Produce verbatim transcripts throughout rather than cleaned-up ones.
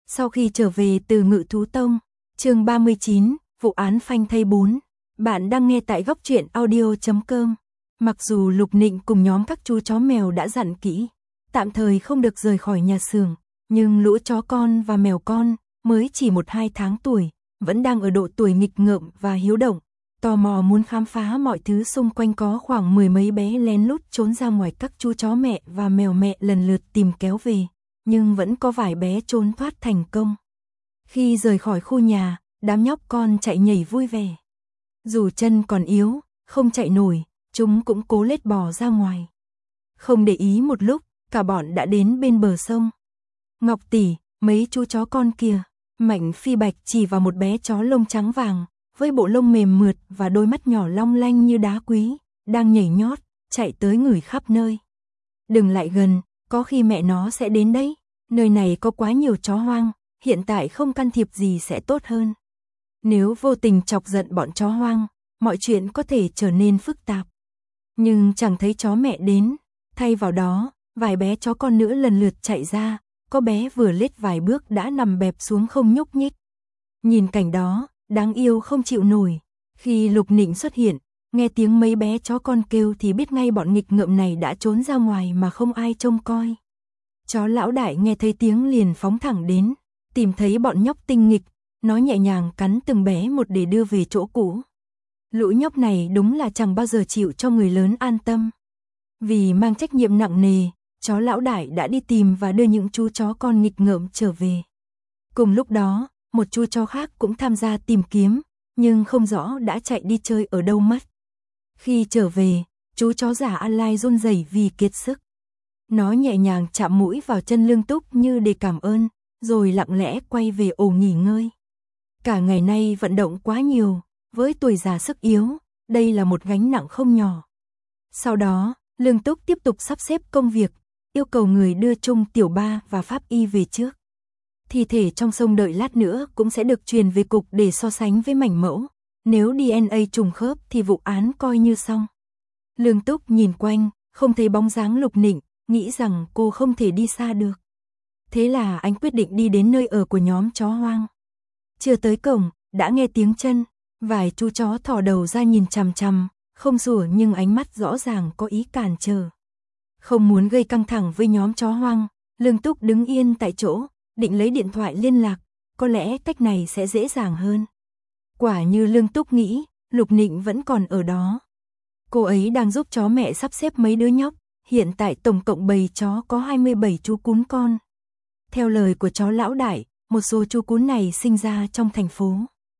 Sau khi trở về từ Ngự Thú Tông, chương ba mươi chín, vụ án phanh thây bốn. Bạn đang nghe tại góc truyện audio chấm com. Mặc dù Lục Nịnh cùng nhóm các chú chó mèo đã dặn kỹ, tạm thời không được rời khỏi nhà xưởng, nhưng lũ chó con và mèo con, mới chỉ một hai tháng tuổi, vẫn đang ở độ tuổi nghịch ngợm và hiếu động, tò mò muốn khám phá mọi thứ xung quanh. Có khoảng mười mấy bé lén lút trốn ra ngoài các chú chó mẹ và mèo mẹ lần lượt tìm kéo về, nhưng vẫn có vài bé trốn thoát thành công. Khi rời khỏi khu nhà, đám nhóc con chạy nhảy vui vẻ. Dù chân còn yếu, không chạy nổi, chúng cũng cố lết bò ra ngoài. Không để ý một lúc, cả bọn đã đến bên bờ sông. Ngọc tỷ, mấy chú chó con kia. Mạnh Phi Bạch chỉ vào một bé chó lông trắng vàng, với bộ lông mềm mượt và đôi mắt nhỏ long lanh như đá quý, đang nhảy nhót, chạy tới ngửi khắp nơi. Đừng lại gần, có khi mẹ nó sẽ đến đấy. Nơi này có quá nhiều chó hoang, hiện tại không can thiệp gì sẽ tốt hơn. Nếu vô tình chọc giận bọn chó hoang, mọi chuyện có thể trở nên phức tạp. Nhưng chẳng thấy chó mẹ đến, thay vào đó, vài bé chó con nữa lần lượt chạy ra, có bé vừa lết vài bước đã nằm bẹp xuống không nhúc nhích. Nhìn cảnh đó, đáng yêu không chịu nổi. Khi Lục Nịnh xuất hiện, nghe tiếng mấy bé chó con kêu thì biết ngay bọn nghịch ngợm này đã trốn ra ngoài mà không ai trông coi. Chó lão đại nghe thấy tiếng liền phóng thẳng đến, tìm thấy bọn nhóc tinh nghịch, nó nhẹ nhàng cắn từng bé một để đưa về chỗ cũ. Lũ nhóc này đúng là chẳng bao giờ chịu cho người lớn an tâm. Vì mang trách nhiệm nặng nề, chó lão đại đã đi tìm và đưa những chú chó con nghịch ngợm trở về. Cùng lúc đó, một chú chó khác cũng tham gia tìm kiếm, nhưng không rõ đã chạy đi chơi ở đâu mất. Khi trở về, chú chó giả An Lai run rẩy vì kiệt sức. Nó nhẹ nhàng chạm mũi vào chân Lương Túc như để cảm ơn, rồi lặng lẽ quay về ổ nghỉ ngơi. Cả ngày nay vận động quá nhiều, với tuổi già sức yếu, đây là một gánh nặng không nhỏ. Sau đó, Lương Túc tiếp tục sắp xếp công việc, yêu cầu người đưa Trung Tiểu Ba và Pháp Y về trước. Thi thể trong sông đợi lát nữa cũng sẽ được truyền về cục để so sánh với mảnh mẫu. Nếu đê en a trùng khớp thì vụ án coi như xong. Lương Túc nhìn quanh, không thấy bóng dáng Lục Nịnh, nghĩ rằng cô không thể đi xa được. Thế là anh quyết định đi đến nơi ở của nhóm chó hoang. Chưa tới cổng, đã nghe tiếng chân, vài chú chó thò đầu ra nhìn chằm chằm, không sủa nhưng ánh mắt rõ ràng có ý cản trở. Không muốn gây căng thẳng với nhóm chó hoang, Lương Túc đứng yên tại chỗ, định lấy điện thoại liên lạc, có lẽ cách này sẽ dễ dàng hơn. Quả như Lương Túc nghĩ, Lục Nịnh vẫn còn ở đó. Cô ấy đang giúp chó mẹ sắp xếp mấy đứa nhóc, hiện tại tổng cộng bầy chó có hai mươi bảy chú cún con. Theo lời của chó lão đại, một số chú cún này sinh ra trong thành phố.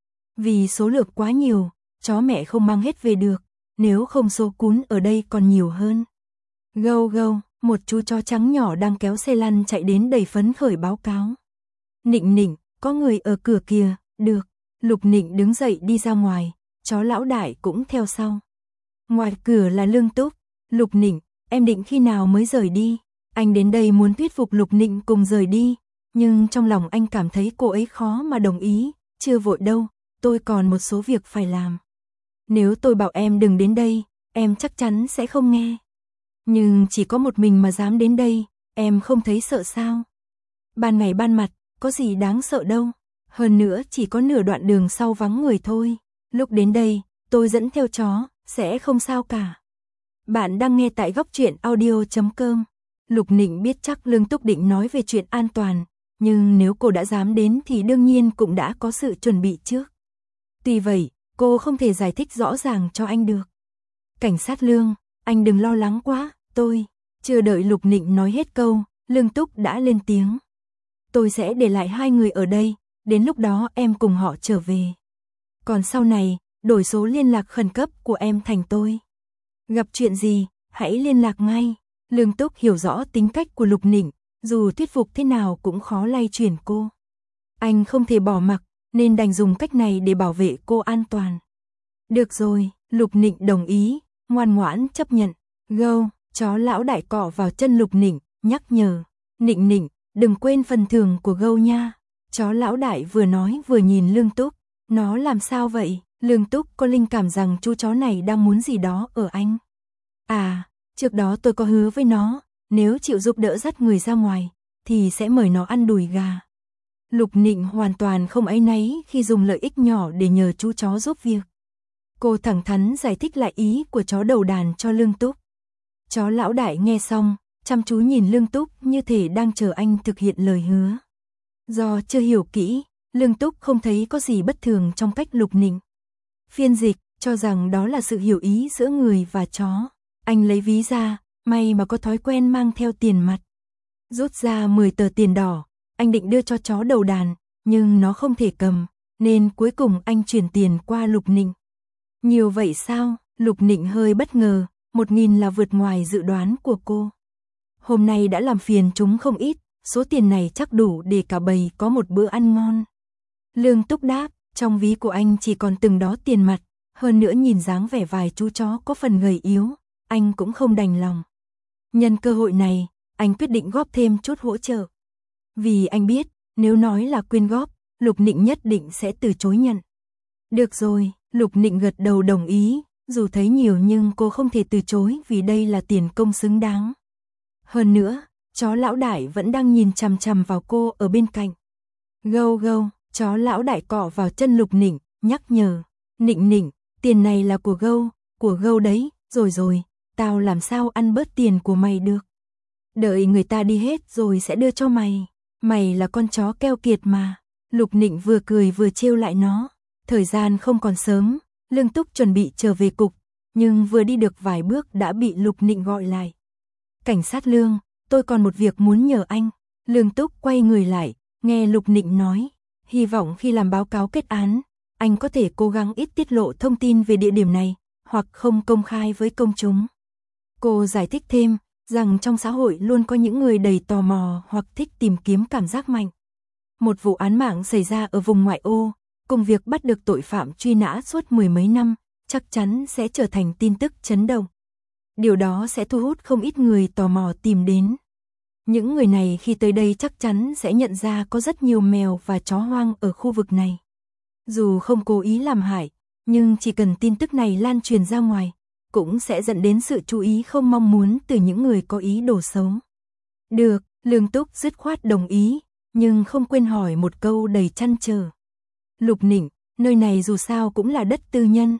Vì số lượng quá nhiều, chó mẹ không mang hết về được, nếu không số cún ở đây còn nhiều hơn. Gâu gâu, một chú chó trắng nhỏ đang kéo xe lăn chạy đến đầy phấn khởi báo cáo. Nịnh Nịnh, có người ở cửa kìa, được. Lục Nịnh đứng dậy đi ra ngoài, chó lão đại cũng theo sau. Ngoài cửa là Lương Túc. Lục Nịnh, em định khi nào mới rời đi? Anh đến đây muốn thuyết phục Lục Nịnh cùng rời đi, nhưng trong lòng anh cảm thấy cô ấy khó mà đồng ý. Chưa vội đâu, tôi còn một số việc phải làm. Nếu tôi bảo em đừng đến đây, em chắc chắn sẽ không nghe. Nhưng chỉ có một mình mà dám đến đây, em không thấy sợ sao? Ban ngày ban mặt, có gì đáng sợ đâu. Hơn nữa chỉ có nửa đoạn đường sau vắng người thôi. Lúc đến đây, tôi dẫn theo chó, sẽ không sao cả. Bạn đang nghe tại góc truyện audio chấm com. Lục Nịnh biết chắc Lương Túc định nói về chuyện an toàn, nhưng nếu cô đã dám đến thì đương nhiên cũng đã có sự chuẩn bị trước. Tuy vậy, cô không thể giải thích rõ ràng cho anh được. Cảnh sát Lương, anh đừng lo lắng quá, tôi... Chưa đợi Lục Nịnh nói hết câu, Lương Túc đã lên tiếng. Tôi sẽ để lại hai người ở đây, đến lúc đó em cùng họ trở về. Còn sau này, đổi số liên lạc khẩn cấp của em thành tôi. Gặp chuyện gì, hãy liên lạc ngay. Lương Túc hiểu rõ tính cách của Lục Nịnh, dù thuyết phục thế nào cũng khó lay chuyển cô. Anh không thể bỏ mặc, nên đành dùng cách này để bảo vệ cô an toàn. Được rồi, Lục Nịnh đồng ý, ngoan ngoãn chấp nhận. Gâu, chó lão đại cọ vào chân Lục Nịnh, nhắc nhở. Nịnh Nịnh, đừng quên phần thưởng của Gâu nha. Chó lão đại vừa nói vừa nhìn Lương Túc. Nó làm sao vậy? Lương Túc có linh cảm rằng chú chó này đang muốn gì đó ở anh. À, trước đó tôi có hứa với nó, nếu chịu giúp đỡ dắt người ra ngoài, thì sẽ mời nó ăn đùi gà. Lục Nịnh hoàn toàn không áy náy khi dùng lợi ích nhỏ để nhờ chú chó giúp việc. Cô thẳng thắn giải thích lại ý của chó đầu đàn cho Lương Túc. Chó lão đại nghe xong, chăm chú nhìn Lương Túc như thể đang chờ anh thực hiện lời hứa. Do chưa hiểu kỹ, Lương Túc không thấy có gì bất thường trong cách Lục Nịnh phiên dịch, cho rằng đó là sự hiểu ý giữa người và chó. Anh lấy ví ra, may mà có thói quen mang theo tiền mặt. Rút ra mười tờ tiền đỏ, anh định đưa cho chó đầu đàn, nhưng nó không thể cầm, nên cuối cùng anh chuyển tiền qua Lục Nịnh. Nhiều vậy sao? Lục Nịnh hơi bất ngờ, một nghìn là vượt ngoài dự đoán của cô. Hôm nay đã làm phiền chúng không ít, số tiền này chắc đủ để cả bầy có một bữa ăn ngon. Lương Túc đáp, trong ví của anh chỉ còn từng đó tiền mặt, hơn nữa nhìn dáng vẻ vài chú chó có phần gầy yếu, anh cũng không đành lòng. Nhân cơ hội này, anh quyết định góp thêm chút hỗ trợ. Vì anh biết, nếu nói là quyên góp, Lục Nịnh nhất định sẽ từ chối nhận. Được rồi, Lục Nịnh gật đầu đồng ý, dù thấy nhiều nhưng cô không thể từ chối vì đây là tiền công xứng đáng. Hơn nữa, chó lão đại vẫn đang nhìn chằm chằm vào cô ở bên cạnh. Gâu gâu, chó lão đại cọ vào chân Lục Nịnh, nhắc nhở. Nịnh Nịnh, tiền này là của gâu, của gâu đấy, rồi rồi, tao làm sao ăn bớt tiền của mày được. Đợi người ta đi hết rồi sẽ đưa cho mày. Mày là con chó keo kiệt mà. Lục Nịnh vừa cười vừa trêu lại nó. Thời gian không còn sớm, Lương Túc chuẩn bị trở về cục, nhưng vừa đi được vài bước đã bị Lục Nịnh gọi lại. Cảnh sát Lương, tôi còn một việc muốn nhờ anh. Lương Túc quay người lại, nghe Lục Nịnh nói, hy vọng khi làm báo cáo kết án, anh có thể cố gắng ít tiết lộ thông tin về địa điểm này, hoặc không công khai với công chúng. Cô giải thích thêm, rằng trong xã hội luôn có những người đầy tò mò hoặc thích tìm kiếm cảm giác mạnh. Một vụ án mạng xảy ra ở vùng ngoại ô, cùng việc bắt được tội phạm truy nã suốt mười mấy năm, chắc chắn sẽ trở thành tin tức chấn động. Điều đó sẽ thu hút không ít người tò mò tìm đến. Những người này khi tới đây chắc chắn sẽ nhận ra có rất nhiều mèo và chó hoang ở khu vực này. Dù không cố ý làm hại, nhưng chỉ cần tin tức này lan truyền ra ngoài, cũng sẽ dẫn đến sự chú ý không mong muốn từ những người có ý đồ xấu. Được, Lương Túc dứt khoát đồng ý, nhưng không quên hỏi một câu đầy trăn trở. Lục Nịnh, nơi này dù sao cũng là đất tư nhân.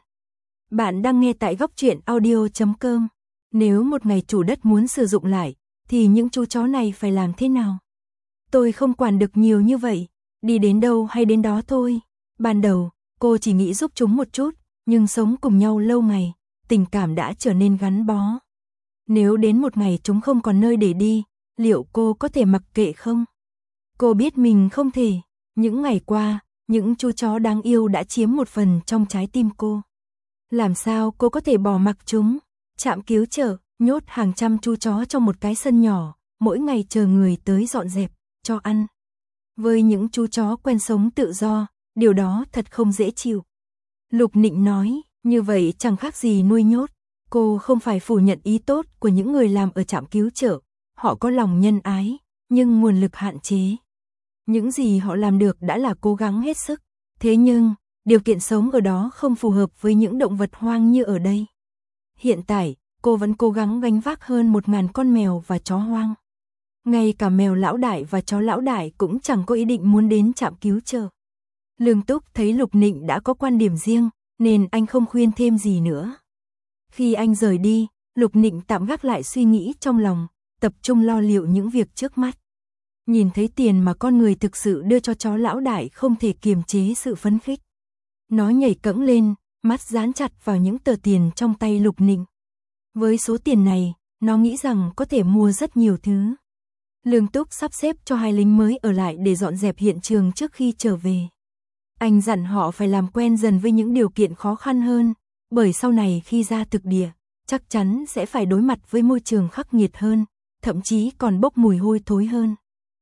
Bạn đang nghe tại góc truyện audio chấm com. Nếu một ngày chủ đất muốn sử dụng lại, thì những chú chó này phải làm thế nào? Tôi không quản được nhiều như vậy, đi đến đâu hay đến đó thôi. Ban đầu, cô chỉ nghĩ giúp chúng một chút, nhưng sống cùng nhau lâu ngày, tình cảm đã trở nên gắn bó. Nếu đến một ngày chúng không còn nơi để đi, liệu cô có thể mặc kệ không? Cô biết mình không thể. Những ngày qua, những chú chó đáng yêu đã chiếm một phần trong trái tim cô. Làm sao cô có thể bỏ mặc chúng? Trạm cứu trợ, nhốt hàng trăm chú chó trong một cái sân nhỏ, mỗi ngày chờ người tới dọn dẹp, cho ăn. Với những chú chó quen sống tự do, điều đó thật không dễ chịu. Lục Nịnh nói, như vậy chẳng khác gì nuôi nhốt. Cô không phải phủ nhận ý tốt của những người làm ở trạm cứu trợ, họ có lòng nhân ái, nhưng nguồn lực hạn chế. Những gì họ làm được đã là cố gắng hết sức, thế nhưng, điều kiện sống ở đó không phù hợp với những động vật hoang như ở đây. Hiện tại, cô vẫn cố gắng gánh vác hơn một ngàn con mèo và chó hoang. Ngay cả mèo lão đại và chó lão đại cũng chẳng có ý định muốn đến trạm cứu trợ. Lương Túc thấy Lục Nịnh đã có quan điểm riêng, nên anh không khuyên thêm gì nữa. Khi anh rời đi, Lục Nịnh tạm gác lại suy nghĩ trong lòng, tập trung lo liệu những việc trước mắt. Nhìn thấy tiền mà con người thực sự đưa cho chó lão đại không thể kiềm chế sự phấn khích. Nó nhảy cẫng lên, mắt dán chặt vào những tờ tiền trong tay Lục Nịnh. Với số tiền này, nó nghĩ rằng có thể mua rất nhiều thứ. Lương Túc sắp xếp cho hai lính mới ở lại để dọn dẹp hiện trường trước khi trở về. Anh dặn họ phải làm quen dần với những điều kiện khó khăn hơn, bởi sau này khi ra thực địa, chắc chắn sẽ phải đối mặt với môi trường khắc nghiệt hơn, thậm chí còn bốc mùi hôi thối hơn.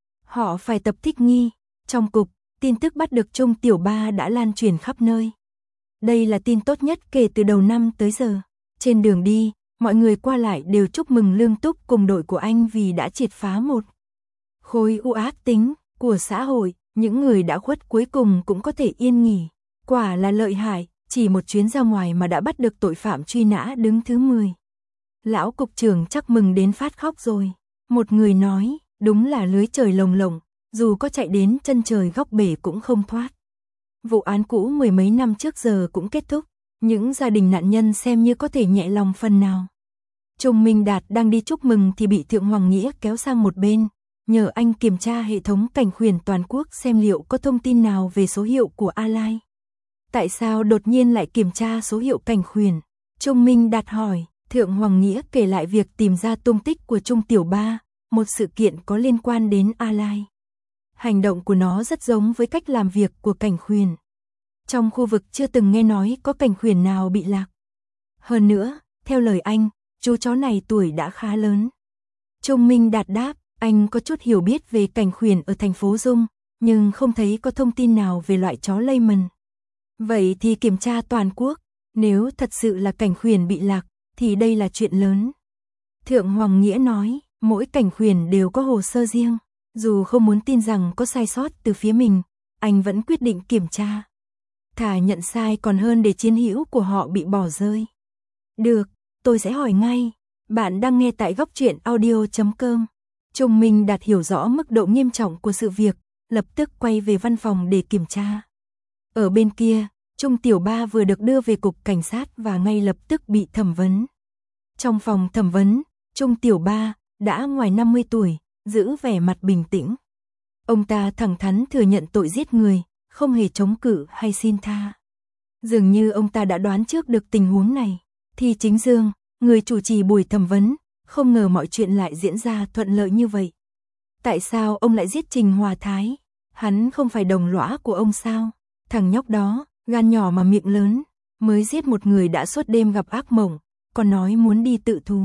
Họ phải tập thích nghi. Trong cục, tin tức bắt được Trung Tiểu Ba đã lan truyền khắp nơi. Đây là tin tốt nhất kể từ đầu năm tới giờ. Trên đường đi, mọi người qua lại đều chúc mừng Lương Túc cùng đội của anh vì đã triệt phá một khối u ác tính của xã hội. Những người đã khuất cuối cùng cũng có thể yên nghỉ. Quả là lợi hại, chỉ một chuyến ra ngoài mà đã bắt được tội phạm truy nã đứng thứ mười. Lão cục trưởng chắc mừng đến phát khóc rồi. Một người nói, đúng là lưới trời lồng lộng, dù có chạy đến chân trời góc bể cũng không thoát. Vụ án cũ mười mấy năm trước giờ cũng kết thúc, những gia đình nạn nhân xem như có thể nhẹ lòng phần nào. Trung Minh Đạt đang đi chúc mừng thì bị Thượng Hoàng Nghĩa kéo sang một bên, nhờ anh kiểm tra hệ thống cảnh khuyển toàn quốc xem liệu có thông tin nào về số hiệu của A Lai. Tại sao đột nhiên lại kiểm tra số hiệu cảnh khuyển? Trung Minh Đạt hỏi. Thượng Hoàng Nghĩa kể lại việc tìm ra tung tích của Trung Tiểu Ba, một sự kiện có liên quan đến A Lai. Hành động của nó rất giống với cách làm việc của cảnh khuyển. Trong khu vực chưa từng nghe nói có cảnh khuyển nào bị lạc. Hơn nữa, theo lời anh, chú chó này tuổi đã khá lớn. Trung Minh Đạt đáp, anh có chút hiểu biết về cảnh khuyển ở thành phố Dung, nhưng không thấy có thông tin nào về loại chó Leyman. Vậy thì kiểm tra toàn quốc, nếu thật sự là cảnh khuyển bị lạc, thì đây là chuyện lớn. Thượng Hoàng Nghĩa nói, mỗi cảnh khuyển đều có hồ sơ riêng, dù không muốn tin rằng có sai sót từ phía mình, anh vẫn quyết định kiểm tra. Thà nhận sai còn hơn để chiến hữu của họ bị bỏ rơi. Được, tôi sẽ hỏi ngay. Bạn đang nghe tại góc truyện audio chấm com. Trung Minh Đạt hiểu rõ mức độ nghiêm trọng của sự việc, lập tức quay về văn phòng để kiểm tra. Ở bên kia, Trung Tiểu Ba vừa được đưa về cục cảnh sát và ngay lập tức bị thẩm vấn. Trong phòng thẩm vấn, Trung Tiểu Ba đã ngoài năm mươi tuổi, giữ vẻ mặt bình tĩnh. Ông ta thẳng thắn thừa nhận tội giết người, không hề chống cự hay xin tha. Dường như ông ta đã đoán trước được tình huống này. Thì Chính Dương, người chủ trì buổi thẩm vấn, không ngờ mọi chuyện lại diễn ra thuận lợi như vậy. Tại sao ông lại giết Trình Hòa Thái? Hắn không phải đồng lõa của ông sao? Thằng nhóc đó, gan nhỏ mà miệng lớn, mới giết một người đã suốt đêm gặp ác mộng, còn nói muốn đi tự thú.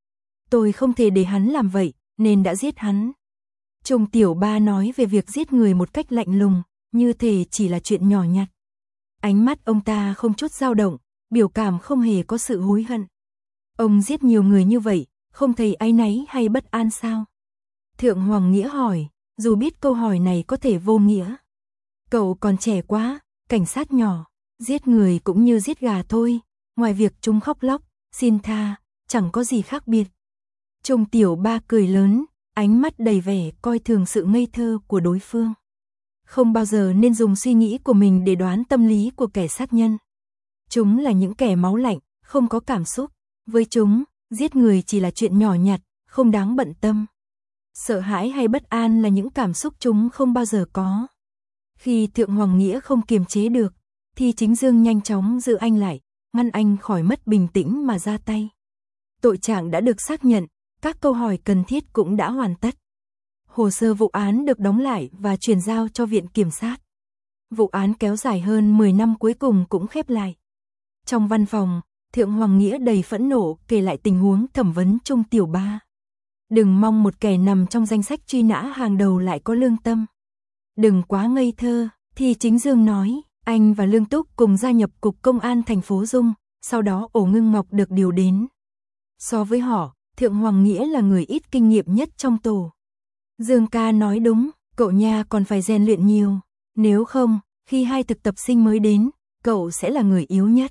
Tôi không thể để hắn làm vậy, nên đã giết hắn. Trung Tiểu Ba nói về việc giết người một cách lạnh lùng, như thể chỉ là chuyện nhỏ nhặt. Ánh mắt ông ta không chút dao động, biểu cảm không hề có sự hối hận. Ông giết nhiều người như vậy, không thấy áy náy hay bất an sao? Thượng Hoàng Nghĩa hỏi, dù biết câu hỏi này có thể vô nghĩa. Cậu còn trẻ quá, cảnh sát nhỏ, giết người cũng như giết gà thôi, ngoài việc chúng khóc lóc, xin tha, chẳng có gì khác biệt. Trung Tiểu Ba cười lớn, ánh mắt đầy vẻ coi thường sự ngây thơ của đối phương. Không bao giờ nên dùng suy nghĩ của mình để đoán tâm lý của kẻ sát nhân. Chúng là những kẻ máu lạnh, không có cảm xúc. Với chúng, giết người chỉ là chuyện nhỏ nhặt, không đáng bận tâm. Sợ hãi hay bất an là những cảm xúc chúng không bao giờ có. Khi Thượng Hoàng Nghĩa không kiềm chế được, thì Chính Dương nhanh chóng giữ anh lại, ngăn anh khỏi mất bình tĩnh mà ra tay. Tội trạng đã được xác nhận, các câu hỏi cần thiết cũng đã hoàn tất. Hồ sơ vụ án được đóng lại và chuyển giao cho Viện Kiểm sát. Vụ án kéo dài hơn mười năm cuối cùng cũng khép lại. Trong văn phòng, Thượng Hoàng Nghĩa đầy phẫn nộ kể lại tình huống thẩm vấn Trung Tiểu Ba. Đừng mong một kẻ nằm trong danh sách truy nã hàng đầu lại có lương tâm. Đừng quá ngây thơ, thì Chính Dương nói, anh và Lương Túc cùng gia nhập Cục Công an thành phố Dung, sau đó Ổ Ngưng Ngọc được điều đến. So với họ, Thượng Hoàng Nghĩa là người ít kinh nghiệm nhất trong tổ. Dương ca nói đúng, cậu nha còn phải rèn luyện nhiều. Nếu không, khi hai thực tập sinh mới đến, cậu sẽ là người yếu nhất.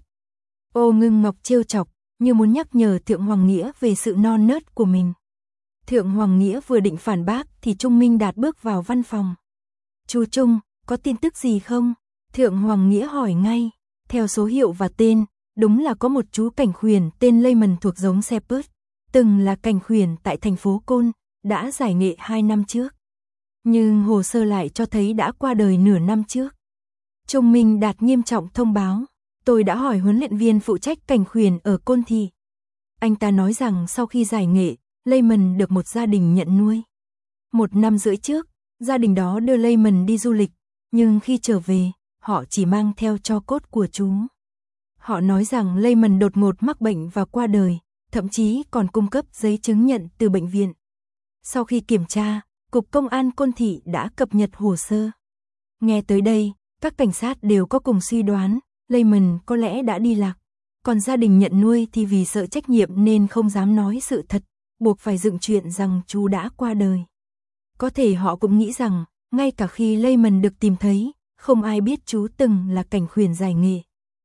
Ổ Ngưng Ngọc trêu chọc, như muốn nhắc nhở Thượng Hoàng Nghĩa về sự non nớt của mình. Thượng Hoàng Nghĩa vừa định phản bác thì Trung Minh Đạt bước vào văn phòng. Chú Trung, có tin tức gì không? Thượng Hoàng Nghĩa hỏi ngay. Theo số hiệu và tên, đúng là có một chú cảnh khuyển tên Leyman thuộc giống Shepherd, từng là cảnh khuyển tại thành phố Côn, đã giải nghệ hai năm trước. Nhưng hồ sơ lại cho thấy đã qua đời nửa năm trước. Trung Minh Đạt nghiêm trọng thông báo. Tôi đã hỏi huấn luyện viên phụ trách cảnh khuyển ở Côn Thị. Anh ta nói rằng sau khi giải nghệ, Leyman được một gia đình nhận nuôi. Một năm rưỡi trước, gia đình đó đưa Leyman đi du lịch, nhưng khi trở về, họ chỉ mang theo tro cốt của chú. Họ nói rằng Leyman đột ngột mắc bệnh và qua đời, thậm chí còn cung cấp giấy chứng nhận từ bệnh viện. Sau khi kiểm tra, Cục Công an Côn Thị đã cập nhật hồ sơ. Nghe tới đây, các cảnh sát đều có cùng suy đoán, Leyman có lẽ đã đi lạc. Còn gia đình nhận nuôi thì vì sợ trách nhiệm nên không dám nói sự thật, buộc phải dựng chuyện rằng chú đã qua đời. Có thể họ cũng nghĩ rằng, ngay cả khi Leyman được tìm thấy, không ai biết chú từng là cảnh khuyển giải nghệ.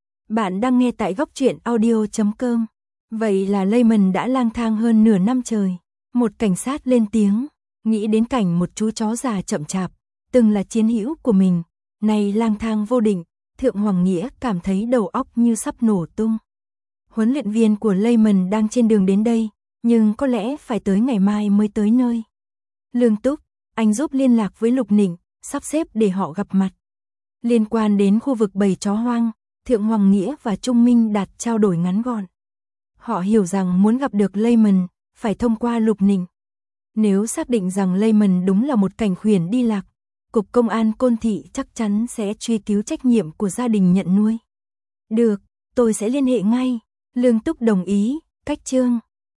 Bạn đang nghe tại góc truyện audio chấm com. Vậy là Leyman đã lang thang hơn nửa năm trời. Một cảnh sát lên tiếng, nghĩ đến cảnh một chú chó già chậm chạp, từng là chiến hữu của mình, nay lang thang vô định, Thượng Hoàng Nghĩa cảm thấy đầu óc như sắp nổ tung. Huấn luyện viên của Lehman đang trên đường đến đây, nhưng có lẽ phải tới ngày mai mới tới nơi. Lương Túc, anh giúp liên lạc với Lục Nịnh, sắp xếp để họ gặp mặt. Liên quan đến khu vực bầy chó hoang, Thượng Hoàng Nghĩa và Trung Minh Đạt trao đổi ngắn gọn. Họ hiểu rằng muốn gặp được Lehman, phải thông qua Lục Nịnh. Nếu xác định rằng Lehman đúng là một cảnh khuyển đi lạc, Cục Công an Côn Thị chắc chắn sẽ truy cứu trách nhiệm của gia đình nhận nuôi. Được, tôi sẽ liên hệ ngay. Lương Túc đồng ý, cách chương.